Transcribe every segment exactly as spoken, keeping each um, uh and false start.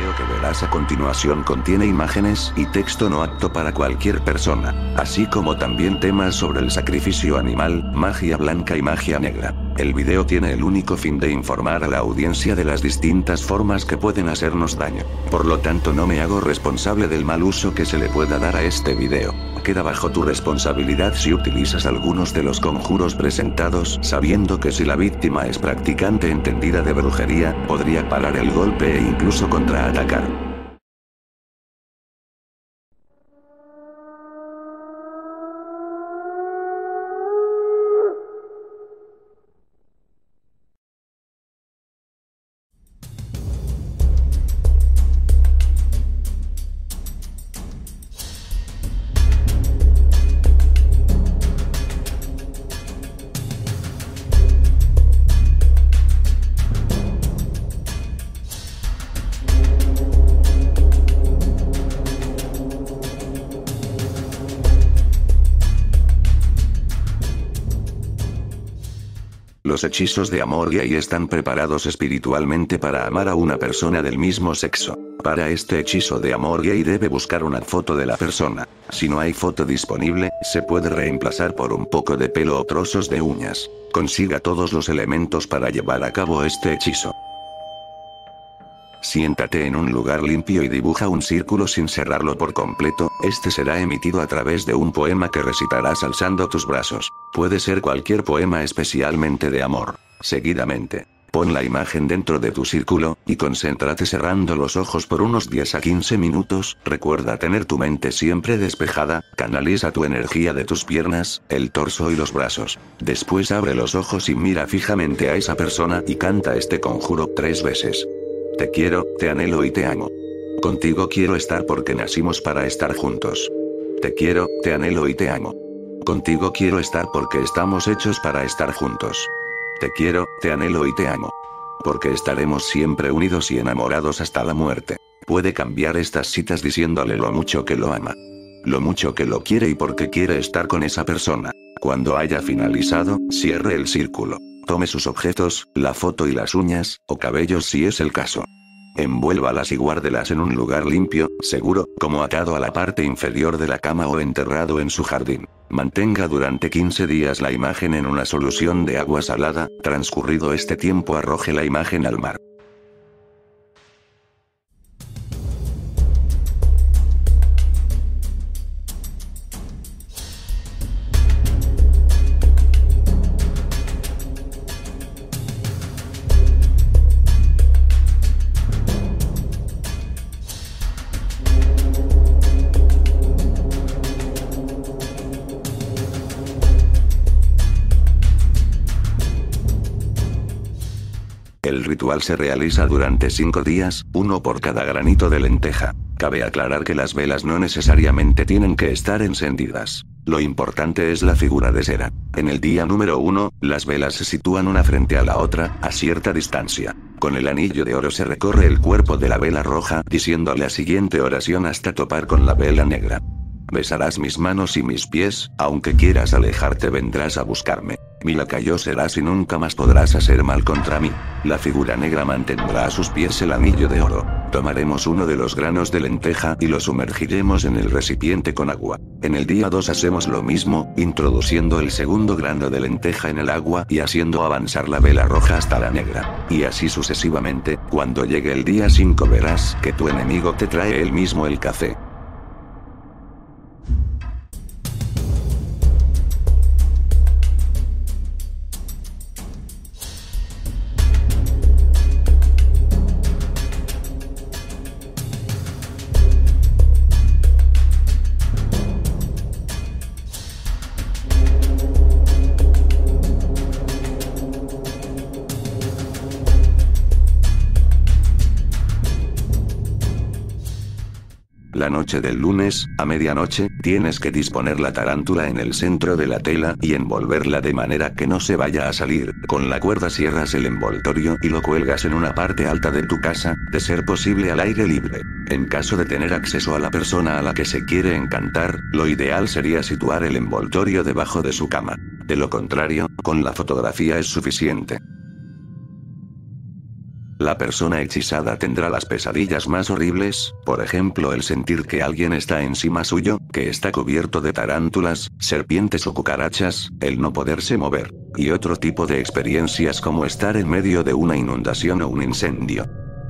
video que verás a continuación contiene imágenes y texto no apto para cualquier persona, así como también temas sobre el sacrificio animal, magia blanca y magia negra. El video tiene el único fin de informar a la audiencia de las distintas formas que pueden hacernos daño. Por lo tanto, no me hago responsable del mal uso que se le pueda dar a este video. Queda bajo tu responsabilidad si utilizas algunos de los conjuros presentados, sabiendo que si la víctima es practicante entendida de brujería, podría parar el golpe e incluso contraatacar. Los hechizos de amor gay están preparados espiritualmente para amar a una persona del mismo sexo. Para este hechizo de amor gay debe buscar una foto de la persona. Si no hay foto disponible, se puede reemplazar por un poco de pelo o trozos de uñas. Consiga todos los elementos para llevar a cabo este hechizo. Siéntate en un lugar limpio y dibuja un círculo sin cerrarlo por completo. Este será emitido a través de un poema que recitarás alzando tus brazos. Puede ser cualquier poema especialmente de amor. Seguidamente, pon la imagen dentro de tu círculo, y concéntrate cerrando los ojos por unos diez a quince minutos. Recuerda tener tu mente siempre despejada, canaliza tu energía de tus piernas, el torso y los brazos. Después abre los ojos y mira fijamente a esa persona y canta este conjuro tres veces. Te quiero, te anhelo y te amo. Contigo quiero estar porque nacimos para estar juntos. Te quiero, te anhelo y te amo. Contigo quiero estar porque estamos hechos para estar juntos. Te quiero, te anhelo y te amo. Porque estaremos siempre unidos y enamorados hasta la muerte. Puede cambiar estas citas diciéndole lo mucho que lo ama. Lo mucho que lo quiere y porque quiere estar con esa persona. Cuando haya finalizado, cierre el círculo. Tome sus objetos, la foto y las uñas, o cabellos si es el caso. Envuélvalas y guárdelas en un lugar limpio, seguro, como atado a la parte inferior de la cama o enterrado en su jardín. Mantenga durante quince días la imagen en una solución de agua salada. Transcurrido este tiempo, arroje la imagen al mar. El ritual se realiza durante cinco días, uno por cada granito de lenteja. Cabe aclarar que las velas no necesariamente tienen que estar encendidas. Lo importante es la figura de cera. En el día número uno, las velas se sitúan una frente a la otra, a cierta distancia. Con el anillo de oro se recorre el cuerpo de la vela roja, diciendo la siguiente oración hasta topar con la vela negra. Besarás mis manos y mis pies, aunque quieras alejarte vendrás a buscarme. Mi lacayo serás y nunca más podrás hacer mal contra mí. La figura negra mantendrá a sus pies el anillo de oro. Tomaremos uno de los granos de lenteja y lo sumergiremos en el recipiente con agua. En el día dos hacemos lo mismo, introduciendo el segundo grano de lenteja en el agua y haciendo avanzar la vela roja hasta la negra. Y así sucesivamente. Cuando llegue el día cinco verás que tu enemigo te trae él mismo el café. La noche del lunes, a medianoche, tienes que disponer la tarántula en el centro de la tela y envolverla de manera que no se vaya a salir. Con la cuerda cierras el envoltorio y lo cuelgas en una parte alta de tu casa, de ser posible al aire libre. En caso de tener acceso a la persona a la que se quiere encantar, lo ideal sería situar el envoltorio debajo de su cama. De lo contrario, con la fotografía es suficiente. La persona hechizada tendrá las pesadillas más horribles, por ejemplo el sentir que alguien está encima suyo, que está cubierto de tarántulas, serpientes o cucarachas, el no poderse mover, y otro tipo de experiencias como estar en medio de una inundación o un incendio.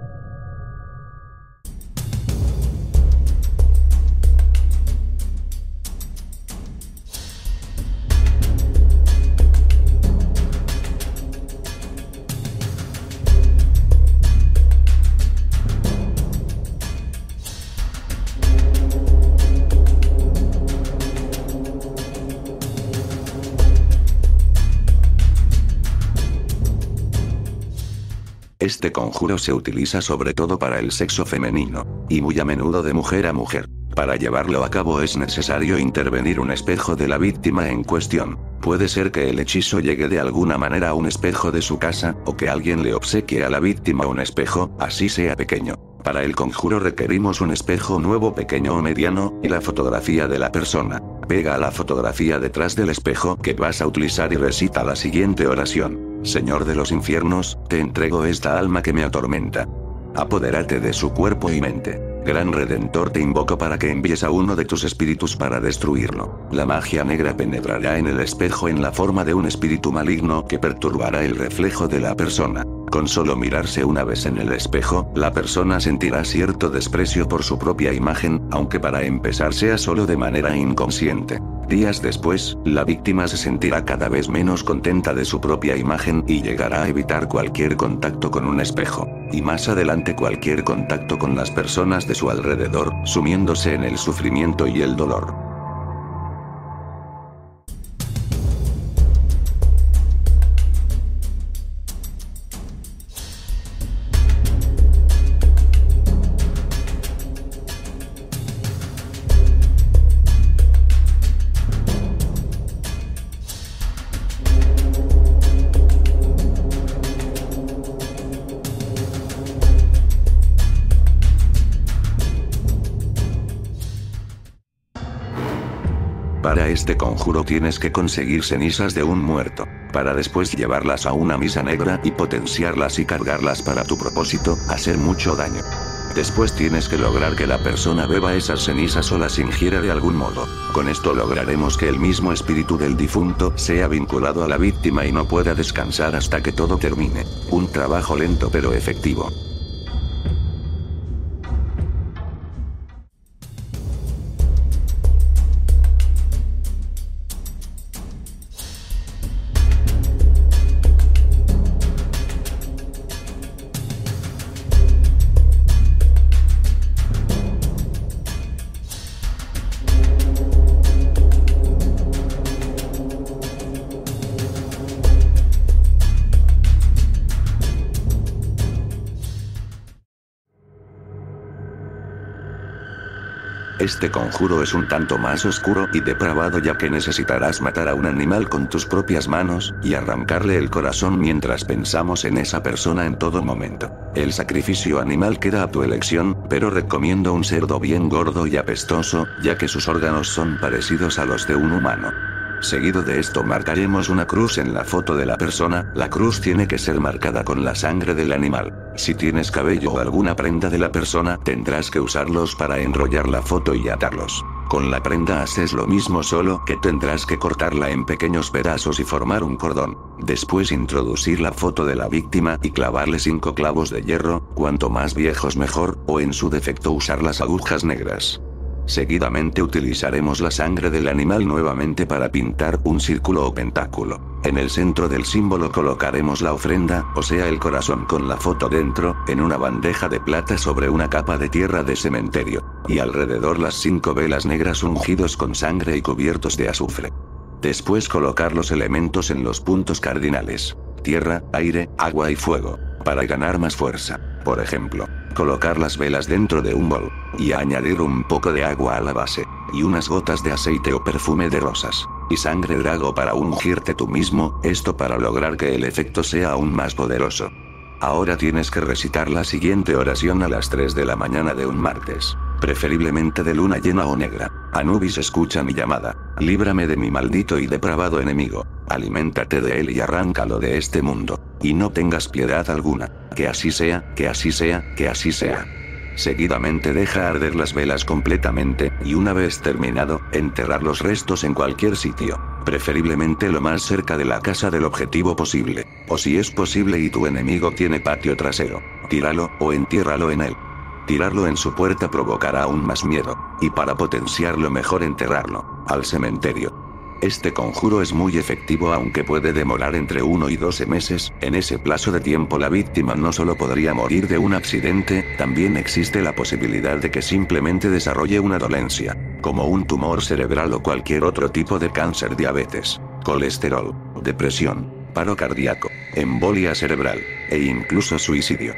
Este conjuro se utiliza sobre todo para el sexo femenino, y muy a menudo de mujer a mujer. Para llevarlo a cabo es necesario intervenir un espejo de la víctima en cuestión. Puede ser que el hechizo llegue de alguna manera a un espejo de su casa, o que alguien le obsequie a la víctima un espejo, así sea pequeño. Para el conjuro requerimos un espejo nuevo pequeño o mediano, y la fotografía de la persona. Pega la fotografía detrás del espejo que vas a utilizar y recita la siguiente oración. Señor de los infiernos, te entrego esta alma que me atormenta. Apodérate de su cuerpo y mente. Gran Redentor, te invoco para que envíes a uno de tus espíritus para destruirlo. La magia negra penetrará en el espejo en la forma de un espíritu maligno que perturbará el reflejo de la persona. Con solo mirarse una vez en el espejo, la persona sentirá cierto desprecio por su propia imagen, aunque para empezar sea solo de manera inconsciente. Días después, la víctima se sentirá cada vez menos contenta de su propia imagen y llegará a evitar cualquier contacto con un espejo. Y más adelante cualquier contacto con las personas de su alrededor, sumiéndose en el sufrimiento y el dolor. Para este conjuro tienes que conseguir cenizas de un muerto, para después llevarlas a una misa negra y potenciarlas y cargarlas para tu propósito, hacer mucho daño. Después tienes que lograr que la persona beba esas cenizas o las ingiera de algún modo. Con esto lograremos que el mismo espíritu del difunto sea vinculado a la víctima y no pueda descansar hasta que todo termine. Un trabajo lento pero efectivo. Este conjuro es un tanto más oscuro y depravado, ya que necesitarás matar a un animal con tus propias manos, y arrancarle el corazón mientras pensamos en esa persona en todo momento. El sacrificio animal queda a tu elección, pero recomiendo un cerdo bien gordo y apestoso, ya que sus órganos son parecidos a los de un humano. Seguido de esto marcaremos una cruz en la foto de la persona. La cruz tiene que ser marcada con la sangre del animal. Si tienes cabello o alguna prenda de la persona, tendrás que usarlos para enrollar la foto y atarlos. Con la prenda haces lo mismo, solo que tendrás que cortarla en pequeños pedazos y formar un cordón. Después introducir la foto de la víctima y clavarle cinco clavos de hierro, cuanto más viejos mejor, o en su defecto usar las agujas negras. Seguidamente utilizaremos la sangre del animal nuevamente para pintar un círculo o pentáculo. En el centro del símbolo colocaremos la ofrenda, o sea el corazón con la foto dentro, en una bandeja de plata sobre una capa de tierra de cementerio. Y alrededor las cinco velas negras ungidos con sangre y cubiertos de azufre. Después colocar los elementos en los puntos cardinales: tierra, aire, agua y fuego, para ganar más fuerza. Por ejemplo, colocar las velas dentro de un bol, y añadir un poco de agua a la base, y unas gotas de aceite o perfume de rosas, y sangre drago para ungirte tú mismo, esto para lograr que el efecto sea aún más poderoso. Ahora tienes que recitar la siguiente oración a las tres de la mañana de un martes, preferiblemente de luna llena o negra. Anubis, escucha mi llamada, líbrame de mi maldito y depravado enemigo, aliméntate de él y arráncalo de este mundo. y no tengas piedad alguna. Que así sea, que así sea, que así sea. Seguidamente deja arder las velas completamente, y una vez terminado, enterrar los restos en cualquier sitio, preferiblemente lo más cerca de la casa del objetivo posible, o si es posible y tu enemigo tiene patio trasero, tíralo, o entiérralo en él. Tirarlo en su puerta provocará aún más miedo, y para potenciarlo mejor enterrarlo, al cementerio. Este conjuro es muy efectivo aunque puede demorar entre uno y doce meses, en ese plazo de tiempo la víctima no solo podría morir de un accidente, también existe la posibilidad de que simplemente desarrolle una dolencia, como un tumor cerebral o cualquier otro tipo de cáncer, diabetes, colesterol, depresión, paro cardíaco, embolia cerebral, e incluso suicidio.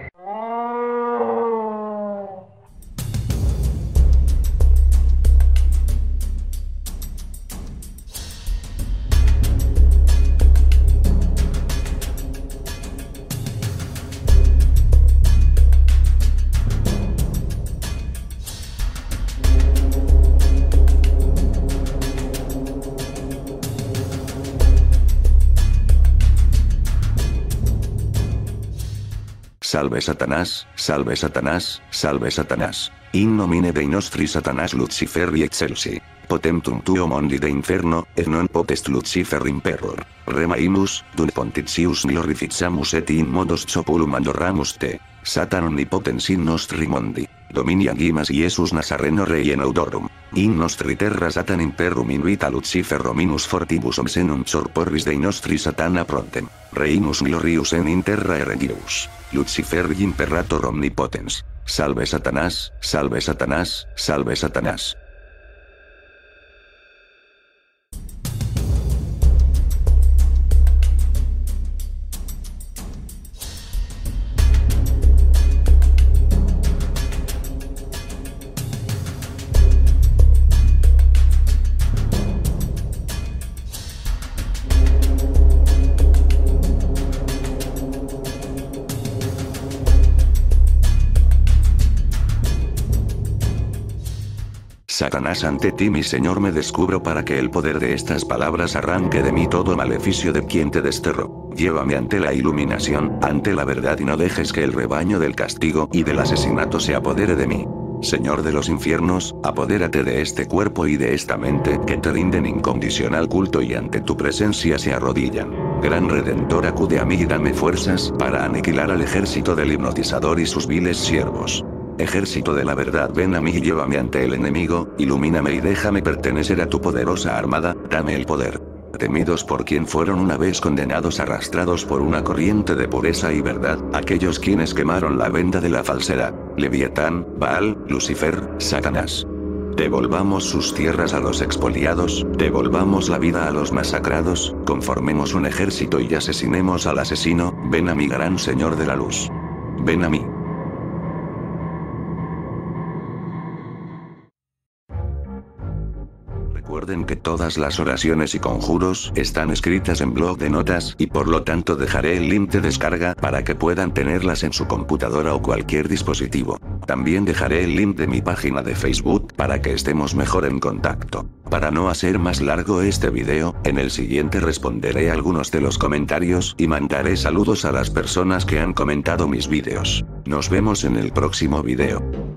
Salve Satanás, salve Satanás, salve Satanás. In nomine Dei nostri Satanás Luciferi excelsi. Potentum tuo mondi de inferno, et non potest Lucifer imperor. Remaimus, dun pontitius glorificamus et in modos populum adoramus te. Satan omnipotens in nostri mondi. Domini agimas Iesus Nazareno rei en audorum. In nostri terra Satan imperum invita Lucifer Rominus fortibus obscenum corporis Dei nostri Satana prontem. Reimus glorius en in terra eregius. Lucifer imperator omnipotens. Salve Satanás, salve Satanás, salve Satanás. Satanás, ante ti mi Señor me descubro para que el poder de estas palabras arranque de mí todo maleficio de quien te desterró. Llévame ante la iluminación, ante la verdad y no dejes que el rebaño del castigo y del asesinato se apodere de mí. Señor de los infiernos, apodérate de este cuerpo y de esta mente que te rinden incondicional culto y ante tu presencia se arrodillan. Gran Redentor, acude a mí y dame fuerzas para aniquilar al ejército del hipnotizador y sus viles siervos. Ejército de la verdad, ven a mí y llévame ante el enemigo, ilumíname y déjame pertenecer a tu poderosa armada, dame el poder. Temidos por quien fueron una vez condenados, arrastrados por una corriente de pureza y verdad, aquellos quienes quemaron la venda de la falsedad, Leviatán, Baal, Lucifer, Satanás. Devolvamos sus tierras a los expoliados, devolvamos la vida a los masacrados, conformemos un ejército y asesinemos al asesino, ven a mí gran Señor de la luz. Ven a mí. Recuerden que todas las oraciones y conjuros están escritas en blog de notas y por lo tanto dejaré el link de descarga para que puedan tenerlas en su computadora o cualquier dispositivo. También dejaré el link de mi página de Facebook para que estemos mejor en contacto. Para no hacer más largo este video, en el siguiente responderé algunos de los comentarios y mandaré saludos a las personas que han comentado mis videos. Nos vemos en el próximo video.